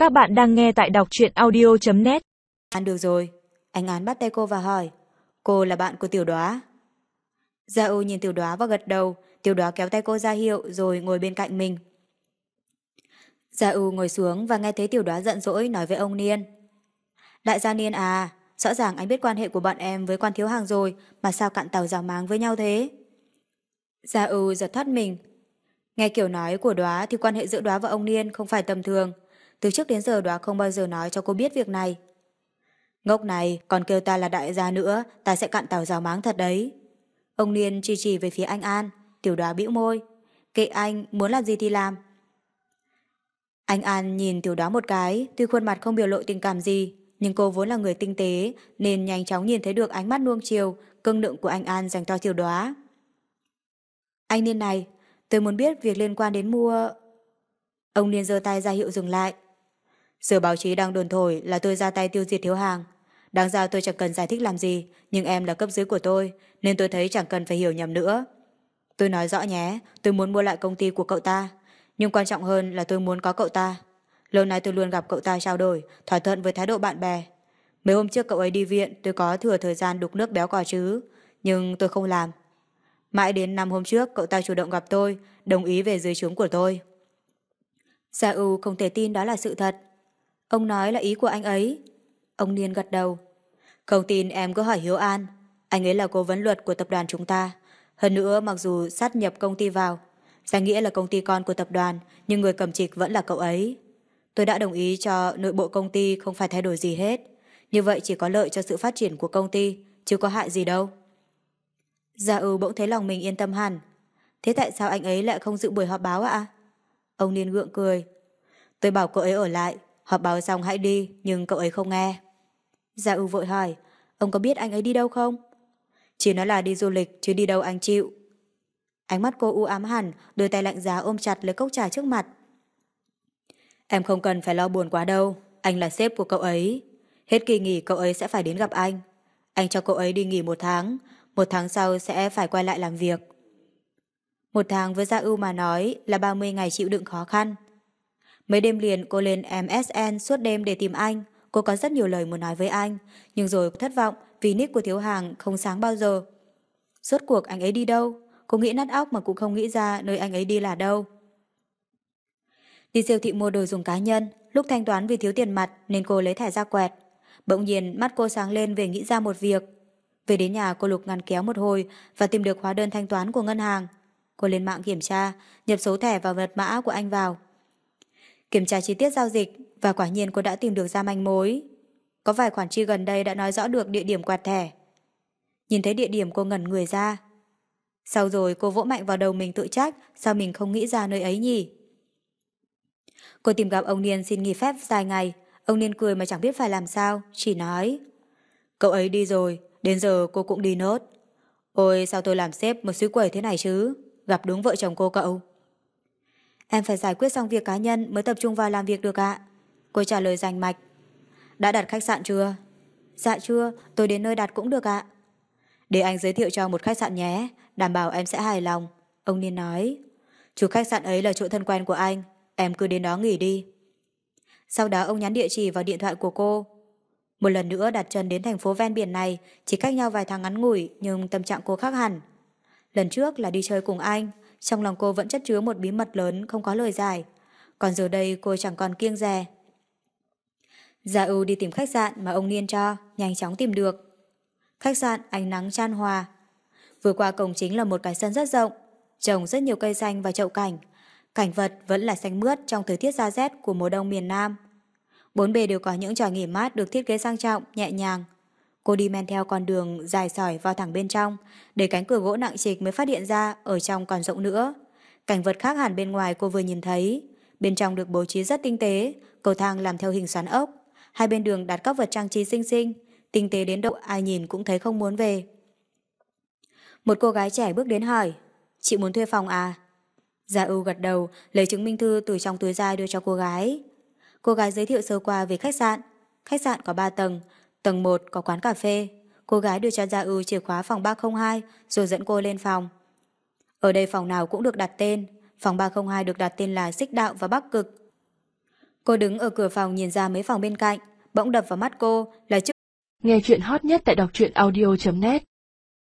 Các bạn đang nghe tại đọc truyện audio.net. Ăn được rồi. Anh Án bắt tay cô và hỏi. Cô là bạn của Tiểu Đoá. Gia U nhìn Tiểu Đoá và gật đầu. Tiểu Đoá kéo tay cô ra hiệu rồi ngồi bên cạnh mình. Gia U ngồi xuống và nghe thấy Tiểu Đoá giận dỗi nói với ông Niên. Đại gia Niên à, rõ ràng anh biết quan hệ của bọn em với Quan Thiếu Hàng rồi, mà sao cặn tàu rào máng với nhau thế? Gia U giật thót mình. Nghe kiểu nói của Đoá thì quan hệ giữa Đoá và ông Niên không phải tầm thường. Từ trước đến giờ Đoá không bao giờ nói cho cô biết việc này. Ngốc này, còn kêu ta là đại gia nữa, ta sẽ cặn tàu rào máng thật đấy. Ông Niên chỉ về phía anh An. Tiểu Đoá bĩu môi. Kệ anh, muốn làm gì thì làm. Anh An nhìn Tiểu Đoá một cái, tuy khuôn mặt không biểu lộ tình cảm gì, nhưng cô vốn là người tinh tế, nên nhanh chóng nhìn thấy được ánh mắt nuông chiều, cưng nựng của anh An dành cho Tiểu Đoá. Anh Niên này, tôi muốn biết việc liên quan đến mua... Ông Niên giơ tay ra hiệu dừng lại. Giờ báo chí đang đồn thổi là tôi ra tay tiêu diệt Thiếu Hàng. Đáng ra tôi chẳng cần giải thích làm gì, nhưng em là cấp dưới của tôi, nên tôi thấy chẳng cần phải hiểu nhầm nữa. Tôi nói rõ nhé, tôi muốn mua lại công ty của cậu ta, nhưng quan trọng hơn là tôi muốn có cậu ta. Lâu nay tôi luôn gặp cậu ta trao đổi, thỏa thuận với thái độ bạn bè. Mấy hôm trước cậu ấy đi viện, tôi có thừa thời gian đục nước béo cò chứ, nhưng tôi không làm. Mãi đến 5 hôm trước, cậu ta chủ động gặp tôi, đồng ý về dưới trướng của tôi. Gia U không thể tin đó là sự thật. Ông nói là ý của anh ấy. Ông Niên gật đầu. Không tin em cứ hỏi Hiếu An. Anh ấy là cố vấn luật của tập đoàn chúng ta. Hơn nữa mặc dù sát nhập công ty vào, danh nghĩa là công ty con của tập đoàn, nhưng người cầm trịch vẫn là cậu ấy. Tôi đã đồng ý cho nội bộ công ty không phải thay đổi gì hết. Như vậy chỉ có lợi cho sự phát triển của công ty, chứ có hại gì đâu. Gia U bỗng thấy lòng mình yên tâm hẳn. Thế tại sao anh ấy lại không dự buổi họp báo ạ? Ông Niên gượng cười. Tôi bảo cậu ấy ở lại, họp báo xong hãy đi, nhưng cậu ấy không nghe. Gia U vội hỏi, ông có biết anh ấy đi đâu không? Chỉ nói là đi du lịch, chứ đi đâu anh chịu. Ánh mắt cô u ám hẳn, đôi tay lạnh giá ôm chặt lấy cốc trà trước mặt. Em không cần phải lo buồn quá đâu, anh là sếp của cậu ấy. Hết kỳ nghỉ cậu ấy sẽ phải đến gặp anh. Anh cho cậu ấy đi nghỉ 1 tháng, 1 tháng sau sẽ phải quay lại làm việc. 1 tháng với Gia U mà nói là 30 ngày chịu đựng khó khăn. Mấy đêm liền cô lên MSN suốt đêm để tìm anh. Cô có rất nhiều lời muốn nói với anh, nhưng rồi thất vọng vì nick của Thiếu Hàng không sáng bao giờ. Rốt cuộc anh ấy đi đâu? Cô nghĩ nát óc mà cũng không nghĩ ra nơi anh ấy đi là đâu. Đi siêu thị mua đồ dùng cá nhân, lúc thanh toán vì thiếu tiền mặt nên cô lấy thẻ ra quẹt. Bỗng nhiên mắt cô sáng lên về nghĩ ra một việc. Về đến nhà cô lục ngăn kéo một hồi và tìm được hóa đơn thanh toán của ngân hàng. Cô lên mạng kiểm tra, nhập số thẻ và mật mã của anh vào. Kiểm tra chi tiết giao dịch và quả nhiên cô đã tìm được ra manh mối. Có vài khoản chi gần đây đã nói rõ được địa điểm quẹt thẻ. Nhìn thấy địa điểm cô ngẩn người ra. Sau rồi cô vỗ mạnh vào đầu mình tự trách sao mình không nghĩ ra nơi ấy nhỉ. Cô tìm gặp ông Niên xin nghỉ phép dài ngày. Ông Niên cười mà chẳng biết phải làm sao, chỉ nói cậu ấy đi rồi, đến giờ cô cũng đi nốt. Ôi sao tôi làm sếp một suối quẩy thế này chứ, gặp đúng vợ chồng cô cậu. Em phải giải quyết xong việc cá nhân mới tập trung vào làm việc được ạ. Cô trả lời rành mạch. Đã đặt khách sạn chưa? Dạ chưa, tôi đến nơi đặt cũng được ạ. Để anh giới thiệu cho một khách sạn nhé, đảm bảo em sẽ hài lòng. Ông Niên nói. Chủ khách sạn ấy là chỗ thân quen của anh, em cứ đến đó nghỉ đi. Sau đó ông nhắn địa chỉ vào điện thoại của cô. Một lần nữa đặt chân đến thành phố ven biển này, chỉ cách nhau vài tháng ngắn ngủi nhưng tâm trạng cô khác hẳn. Lần trước là đi chơi cùng anh, trong lòng cô vẫn chất chứa một bí mật lớn không có lời giải. Còn giờ đây cô chẳng còn kiêng dè. Gia U đi tìm khách sạn mà ông Niên cho, nhanh chóng tìm được. Khách sạn ánh nắng chan hòa. Vừa qua cổng chính là một cái sân rất rộng, trồng rất nhiều cây xanh và chậu cảnh. Cảnh vật vẫn là xanh mướt trong thời tiết da rét của mùa đông miền Nam. Bốn bề đều có những tròi nghỉ mát được thiết kế sang trọng, nhẹ nhàng. Cô đi men theo con đường dài sỏi vào thẳng bên trong, để cánh cửa gỗ nặng trịch mới phát hiện ra ở trong còn rộng nữa. Cảnh vật khác hẳn bên ngoài cô vừa nhìn thấy. Bên trong được bố trí rất tinh tế, cầu thang làm theo hình xoắn ốc. Hai bên đường đặt các vật trang trí xinh xinh, tinh tế đến độ ai nhìn cũng thấy không muốn về. Một cô gái trẻ bước đến hỏi, chị muốn thuê phòng à? Gia U gật đầu, lấy chứng minh thư từ trong túi ra đưa cho cô gái. Cô gái giới thiệu sơ qua về khách sạn. Khách sạn có 3 tầng, tầng 1 có quán cà phê. Cô gái đưa cho Gia U chìa khóa phòng 302 rồi dẫn cô lên phòng. Ở đây phòng nào cũng được đặt tên. Phòng 302 được đặt tên là Xích Đạo và Bắc Cực. Cô đứng ở cửa phòng nhìn ra mấy phòng bên cạnh, bỗng đập vào mắt cô là chiếc. Nghe chuyện hot nhất tại đọc truyện audio.net